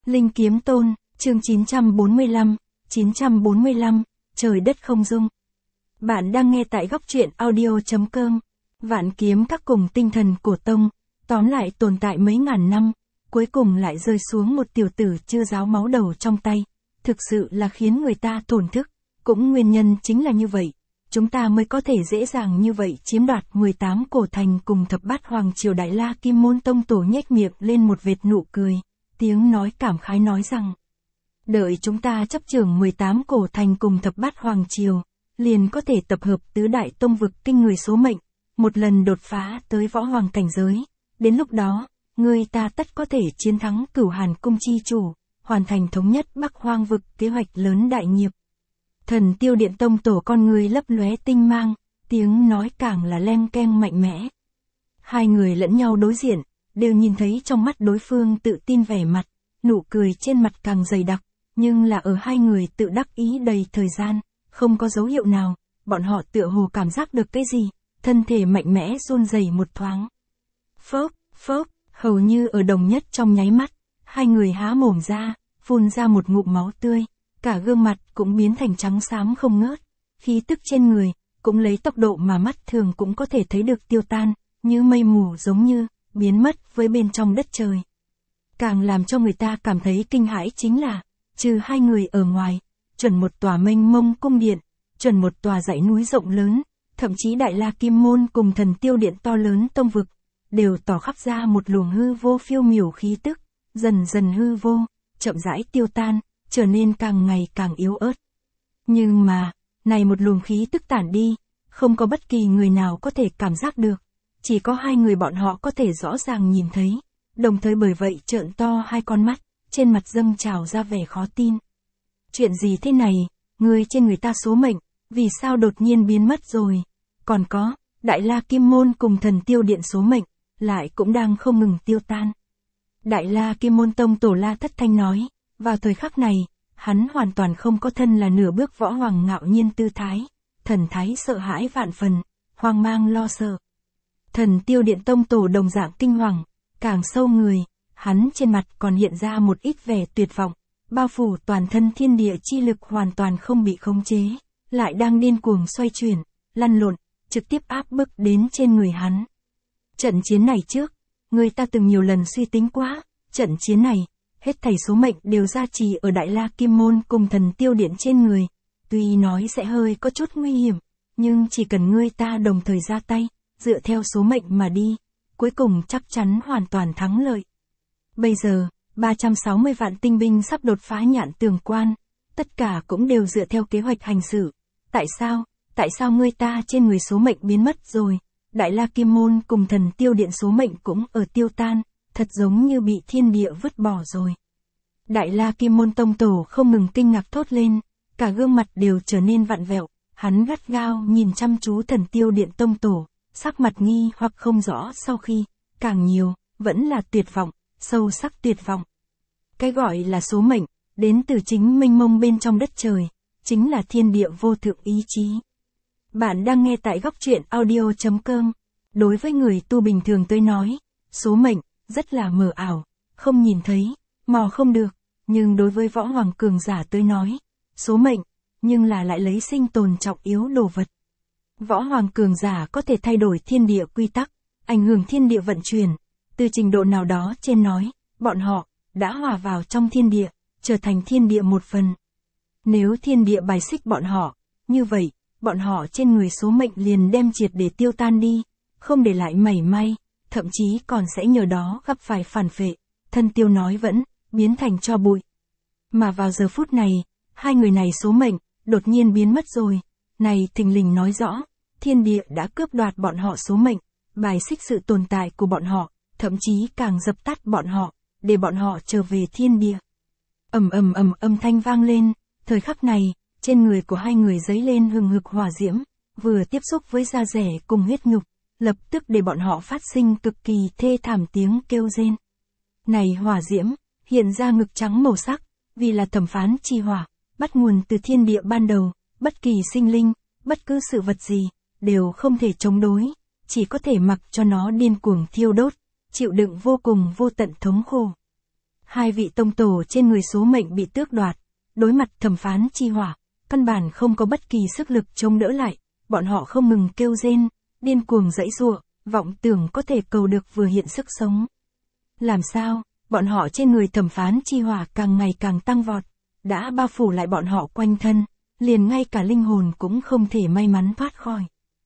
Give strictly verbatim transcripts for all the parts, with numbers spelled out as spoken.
Linh Kiếm Tôn, chương chín trăm bốn mươi lăm, chín trăm bốn mươi lăm, trời đất không dung. Bạn đang nghe tại góc truyện audio.com. Vạn kiếm các cùng tinh thần cổ tông, tóm lại tồn tại mấy ngàn năm, cuối cùng lại rơi xuống một tiểu tử chưa ráo máu đầu trong tay. Thực sự là khiến người ta tổn thức, cũng nguyên nhân chính là như vậy. Chúng ta mới có thể dễ dàng như vậy chiếm đoạt mười tám cổ thành cùng thập bát hoàng triều Đại La Kim Môn Tông Tổ nhếch miệng lên một vệt nụ cười, tiếng nói cảm khái nói rằng: đợi chúng ta chấp trưởng mười tám cổ thành cùng thập bát hoàng triều, liền có thể tập hợp tứ đại tông vực kinh người số mệnh, một lần đột phá tới võ hoàng cảnh giới. Đến lúc đó, người ta tất có thể chiến thắng Cửu Hàn Cung chi chủ, hoàn thành thống nhất Bắc Hoang vực kế hoạch lớn đại nghiệp. Thần Tiêu Điện Tông Tổ con người lấp lóe tinh mang, tiếng nói càng là leng keng mạnh mẽ. Hai người lẫn nhau đối diện, đều nhìn thấy trong mắt đối phương tự tin vẻ mặt, nụ cười trên mặt càng dày đặc, nhưng là ở hai người tự đắc ý đầy thời gian, không có dấu hiệu nào, bọn họ tựa hồ cảm giác được cái gì, thân thể mạnh mẽ run rẩy một thoáng. Phốc, phốc, hầu như ở đồng nhất trong nháy mắt, hai người há mồm ra, phun ra một ngụm máu tươi, cả gương mặt cũng biến thành trắng xám không ngớt, khí tức trên người cũng lấy tốc độ mà mắt thường cũng có thể thấy được tiêu tan, như mây mù giống như biến mất với bên trong đất trời. Càng làm cho người ta cảm thấy kinh hãi chính là, trừ hai người ở ngoài, chuẩn một tòa mênh mông cung điện, chuẩn một tòa dãy núi rộng lớn, thậm chí Đại La Kim Môn cùng Thần Tiêu Điện to lớn tông vực, đều tỏ khắp ra một luồng hư vô phiêu miểu khí tức, dần dần hư vô, chậm rãi tiêu tan, trở nên càng ngày càng yếu ớt. Nhưng mà, này một luồng khí tức tản đi, không có bất kỳ người nào có thể cảm giác được, chỉ có hai người bọn họ có thể rõ ràng nhìn thấy, đồng thời bởi vậy trợn to hai con mắt, trên mặt dâng trào ra vẻ khó tin. Chuyện gì thế này, người trên người ta số mệnh, vì sao đột nhiên biến mất rồi? Còn có, Đại La Kim Môn cùng Thần Tiêu Điện số mệnh, lại cũng đang không ngừng tiêu tan. Đại La Kim Môn Tông Tổ La Thất Thanh nói, vào thời khắc này, hắn hoàn toàn không có thân là nửa bước võ hoàng ngạo nhiên tư thái, thần thái sợ hãi vạn phần, hoang mang lo sợ. Thần Tiêu Điện Tông Tổ đồng dạng kinh hoàng, càng sâu người, hắn trên mặt còn hiện ra một ít vẻ tuyệt vọng, bao phủ toàn thân thiên địa chi lực hoàn toàn không bị khống chế, lại đang điên cuồng xoay chuyển, lăn lộn, trực tiếp áp bức đến trên người hắn. Trận chiến này trước, người ta từng nhiều lần suy tính quá, trận chiến này, hết thảy số mệnh đều gia trì ở Đại La Kim Môn cùng Thần Tiêu Điện trên người, tuy nói sẽ hơi có chút nguy hiểm, nhưng chỉ cần ngươi ta đồng thời ra tay, dựa theo số mệnh mà đi, cuối cùng chắc chắn hoàn toàn thắng lợi. Bây giờ, ba trăm sáu mươi vạn tinh binh sắp đột phá nhạn tường quan, tất cả cũng đều dựa theo kế hoạch hành xử. Tại sao, tại sao ngươi ta trên người số mệnh biến mất rồi? Đại La Kim Môn cùng Thần Tiêu Điện số mệnh cũng ở tiêu tan, thật giống như bị thiên địa vứt bỏ rồi. Đại La Kim Môn Tông Tổ không ngừng kinh ngạc thốt lên, cả gương mặt đều trở nên vặn vẹo, hắn gắt gao nhìn chăm chú Thần Tiêu Điện Tông Tổ, sắc mặt nghi hoặc không rõ sau khi, càng nhiều, vẫn là tuyệt vọng, sâu sắc tuyệt vọng. Cái gọi là số mệnh, đến từ chính mênh mông bên trong đất trời, chính là thiên địa vô thượng ý chí. Bạn đang nghe tại góc truyện audio.com. Đối với người tu bình thường tới nói, số mệnh, rất là mờ ảo, không nhìn thấy, mò không được, nhưng đối với võ hoàng cường giả tới nói, số mệnh, nhưng là lại lấy sinh tồn trọng yếu đồ vật. Võ hoàng cường giả có thể thay đổi thiên địa quy tắc, ảnh hưởng thiên địa vận chuyển, từ trình độ nào đó trên nói, bọn họ, đã hòa vào trong thiên địa, trở thành thiên địa một phần. Nếu thiên địa bài xích bọn họ, như vậy, bọn họ trên người số mệnh liền đem triệt để tiêu tan đi, không để lại mảy may, thậm chí còn sẽ nhờ đó gặp phải phản phệ, thân tiêu nói vẫn, biến thành tro bụi. Mà vào giờ phút này, hai người này số mệnh, đột nhiên biến mất rồi, này thình lình nói rõ, thiên địa đã cướp đoạt bọn họ số mệnh, bài xích sự tồn tại của bọn họ, thậm chí càng dập tắt bọn họ, để bọn họ trở về thiên địa. Ầm ầm ầm âm thanh vang lên, thời khắc này, trên người của hai người dấy lên hừng hực hỏa diễm, vừa tiếp xúc với da rẻ cùng huyết nhục, lập tức để bọn họ phát sinh cực kỳ thê thảm tiếng kêu rên. Này hỏa diễm, hiện ra ngực trắng màu sắc, vì là thẩm phán chi hỏa, bắt nguồn từ thiên địa ban đầu, bất kỳ sinh linh, bất cứ sự vật gì, đều không thể chống đối, chỉ có thể mặc cho nó điên cuồng thiêu đốt, chịu đựng vô cùng vô tận thống khổ. Hai vị tông tổ trên người số mệnh bị tước đoạt, đối mặt thẩm phán chi hỏa, căn bản không có bất kỳ sức lực chống đỡ lại, bọn họ không ngừng kêu rên, điên cuồng giãy giụa, vọng tưởng có thể cầu được vừa hiện sức sống. Làm sao, bọn họ trên người thẩm phán chi hỏa càng ngày càng tăng vọt, đã bao phủ lại bọn họ quanh thân, liền ngay cả linh hồn cũng không thể may mắn thoát khỏi.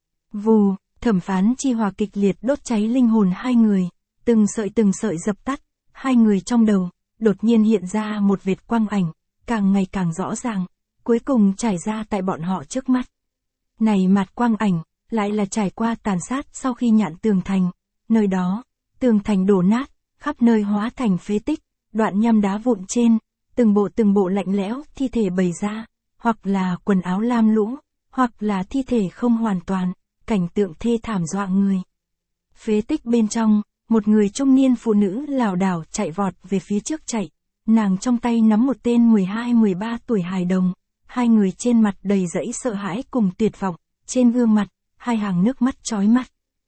Vù, thẩm phán chi hỏa kịch liệt đốt cháy linh hồn hai người, từng sợi từng sợi dập tắt, hai người trong đầu, đột nhiên hiện ra một vệt quang ảnh, càng ngày càng rõ ràng, cuối cùng trải ra tại bọn họ trước mắt. Này mặt quang ảnh, lại là trải qua tàn sát sau khi nhạn tường thành, nơi đó, tường thành đổ nát, khắp nơi hóa thành phế tích, đoạn nhăm đá vụn trên, từng bộ từng bộ lạnh lẽo thi thể bày ra, hoặc là quần áo lam lũ, hoặc là thi thể không hoàn toàn, cảnh tượng thê thảm dọa người. Phế tích bên trong, một người trung niên phụ nữ lảo đảo chạy vọt về phía trước chạy, nàng trong tay nắm một tên mười hai mười ba tuổi hài đồng, hai người trên mặt đầy dẫy sợ hãi cùng tuyệt vọng, trên gương mặt, hai hàng nước mắt chói mắt.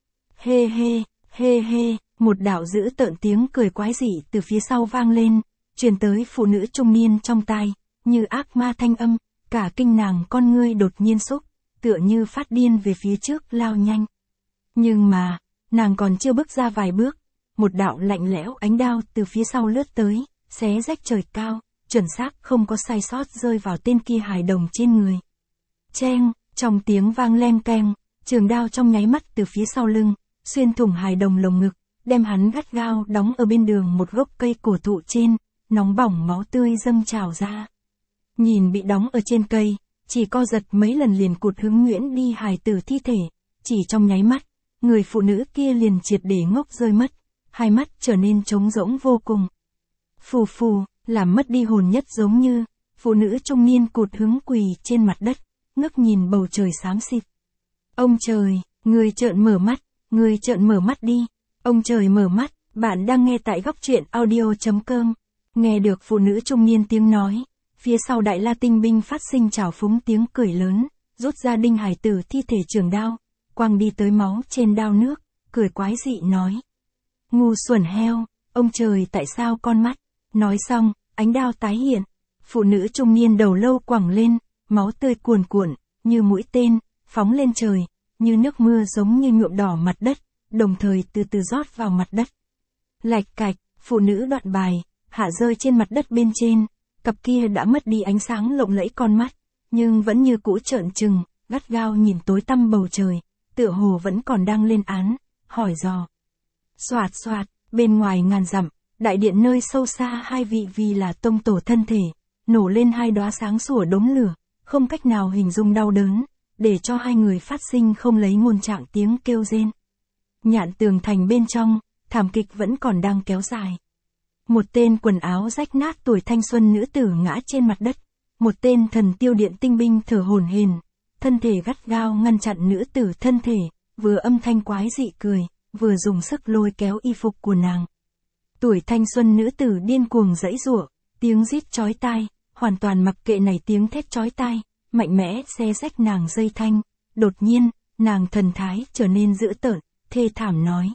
Hê hê, hê hê, một đạo dữ tợn tiếng cười quái dị từ phía sau vang lên, truyền tới phụ nữ trung niên trong tai, như ác ma thanh âm, cả kinh nàng con ngươi đột nhiên xúc, tựa như phát điên về phía trước lao nhanh. Nhưng mà, nàng còn chưa bước ra vài bước, một đạo lạnh lẽo ánh đao từ phía sau lướt tới, xé rách trời cao, chuẩn xác không có sai sót rơi vào tên kia hài đồng trên người. Cheng, trong tiếng vang leng keng, trường đao trong nháy mắt từ phía sau lưng, xuyên thủng hài đồng lồng ngực, đem hắn gắt gao đóng ở bên đường một gốc cây cổ thụ trên, nóng bỏng máu tươi dâng trào ra. Nhìn bị đóng ở trên cây, chỉ co giật mấy lần liền cụt hướng Nguyễn đi hài tử thi thể, chỉ trong nháy mắt, người phụ nữ kia liền triệt để ngốc rơi mất, hai mắt trở nên trống rỗng vô cùng. Phù phù, làm mất đi hồn nhất giống như, phụ nữ trung niên cụt hướng quỳ trên mặt đất, ngước nhìn bầu trời xám xịt. Ông trời, người trợn mở mắt, người trợn mở mắt đi, ông trời mở mắt, bạn đang nghe tại góc truyện audio.com, nghe được phụ nữ trung niên tiếng nói, phía sau Đại La tinh binh phát sinh trào phúng tiếng cười lớn, rút ra đinh hải tử thi thể trường đao, quăng đi tới máu trên đao nước, cười quái dị nói. Ngu xuẩn heo, ông trời tại sao con mắt, nói xong, ánh đao tái hiện, phụ nữ trung niên đầu lâu quẳng lên, máu tươi cuồn cuộn, như mũi tên, phóng lên trời, như nước mưa giống như nhuộm đỏ mặt đất, đồng thời từ từ rót vào mặt đất. Lạch cạch, phụ nữ đoạn bài, hạ rơi trên mặt đất bên trên, cặp kia đã mất đi ánh sáng lộng lẫy con mắt, nhưng vẫn như cũ trợn trừng, gắt gao nhìn tối tăm bầu trời, tựa hồ vẫn còn đang lên án, hỏi dò. Xoạt xoạt, bên ngoài ngàn dặm, đại điện nơi sâu xa hai vị vì là tông tổ thân thể, nổ lên hai đóa sáng sủa đốm lửa, không cách nào hình dung đau đớn, để cho hai người phát sinh không lấy ngôn trạng tiếng kêu rên. Nhạn tường thành bên trong, thảm kịch vẫn còn đang kéo dài. Một tên quần áo rách nát tuổi thanh xuân nữ tử ngã trên mặt đất, một tên thần tiêu điện tinh binh thở hổn hển, thân thể gắt gao ngăn chặn nữ tử thân thể, vừa âm thanh quái dị cười, vừa dùng sức lôi kéo y phục của nàng. Tuổi thanh xuân nữ tử điên cuồng giãy giụa, tiếng rít chói tai, hoàn toàn mặc kệ này tiếng thét chói tai, mạnh mẽ xé rách nàng dây thanh, đột nhiên, nàng thần thái trở nên dữ tợn, thê thảm nói.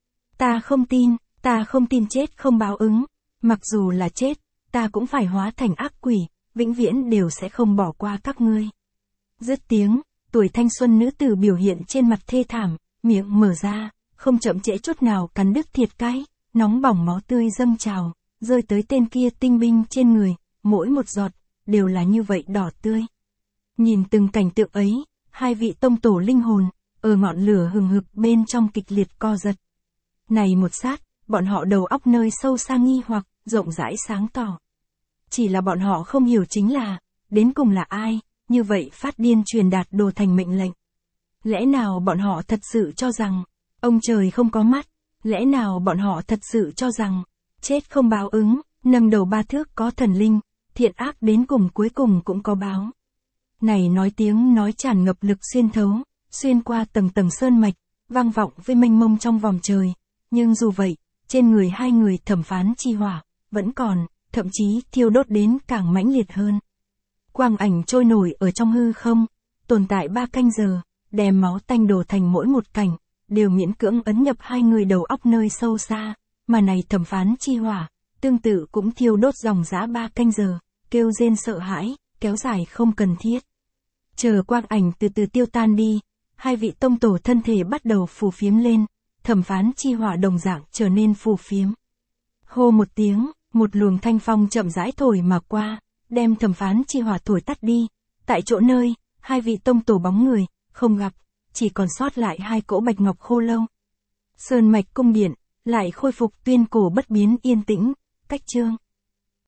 Ta không tin, ta không tin chết không báo ứng, mặc dù là chết, ta cũng phải hóa thành ác quỷ, vĩnh viễn đều sẽ không bỏ qua các ngươi. Dứt tiếng, tuổi thanh xuân nữ tử biểu hiện trên mặt thê thảm, miệng mở ra, không chậm trễ chút nào cắn đứt thịt cái, nóng bỏng máu tươi dâng trào, rơi tới tên kia tinh binh trên người, mỗi một giọt, đều là như vậy đỏ tươi. Nhìn từng cảnh tượng ấy, hai vị tông tổ linh hồn, ở ngọn lửa hừng hực bên trong kịch liệt co giật. Này một sát, bọn họ đầu óc nơi sâu xa nghi hoặc, rộng rãi sáng tỏ. Chỉ là bọn họ không hiểu chính là, đến cùng là ai, như vậy phát điên truyền đạt đồ thành mệnh lệnh. Lẽ nào bọn họ thật sự cho rằng, ông trời không có mắt, lẽ nào bọn họ thật sự cho rằng, chết không báo ứng, nâng đầu ba thước có thần linh, thiện ác đến cùng cuối cùng cũng có báo. Này nói tiếng nói tràn ngập lực xuyên thấu, xuyên qua tầng tầng sơn mạch, vang vọng với mênh mông trong vòng trời, nhưng dù vậy, trên người hai người thẩm phán chi hỏa, vẫn còn, thậm chí thiêu đốt đến càng mãnh liệt hơn. Quang ảnh trôi nổi ở trong hư không, tồn tại ba canh giờ, đem máu tanh đổ thành mỗi một cảnh, đều miễn cưỡng ấn nhập hai người đầu óc nơi sâu xa, mà này thẩm phán chi hỏa, tương tự cũng thiêu đốt dòng dã ba canh giờ, kêu rên sợ hãi, kéo dài không cần thiết. Chờ quang ảnh từ từ tiêu tan đi, hai vị tông tổ thân thể bắt đầu phù phiếm lên, thẩm phán chi hỏa đồng dạng trở nên phù phiếm. Hô một tiếng, một luồng thanh phong chậm rãi thổi mà qua, đem thẩm phán chi hỏa thổi tắt đi. Tại chỗ nơi, hai vị tông tổ bóng người, không gặp, chỉ còn sót lại hai cỗ bạch ngọc khô lâu. Sơn mạch cung điện, lại khôi phục tuyên cổ bất biến yên tĩnh, cách chương.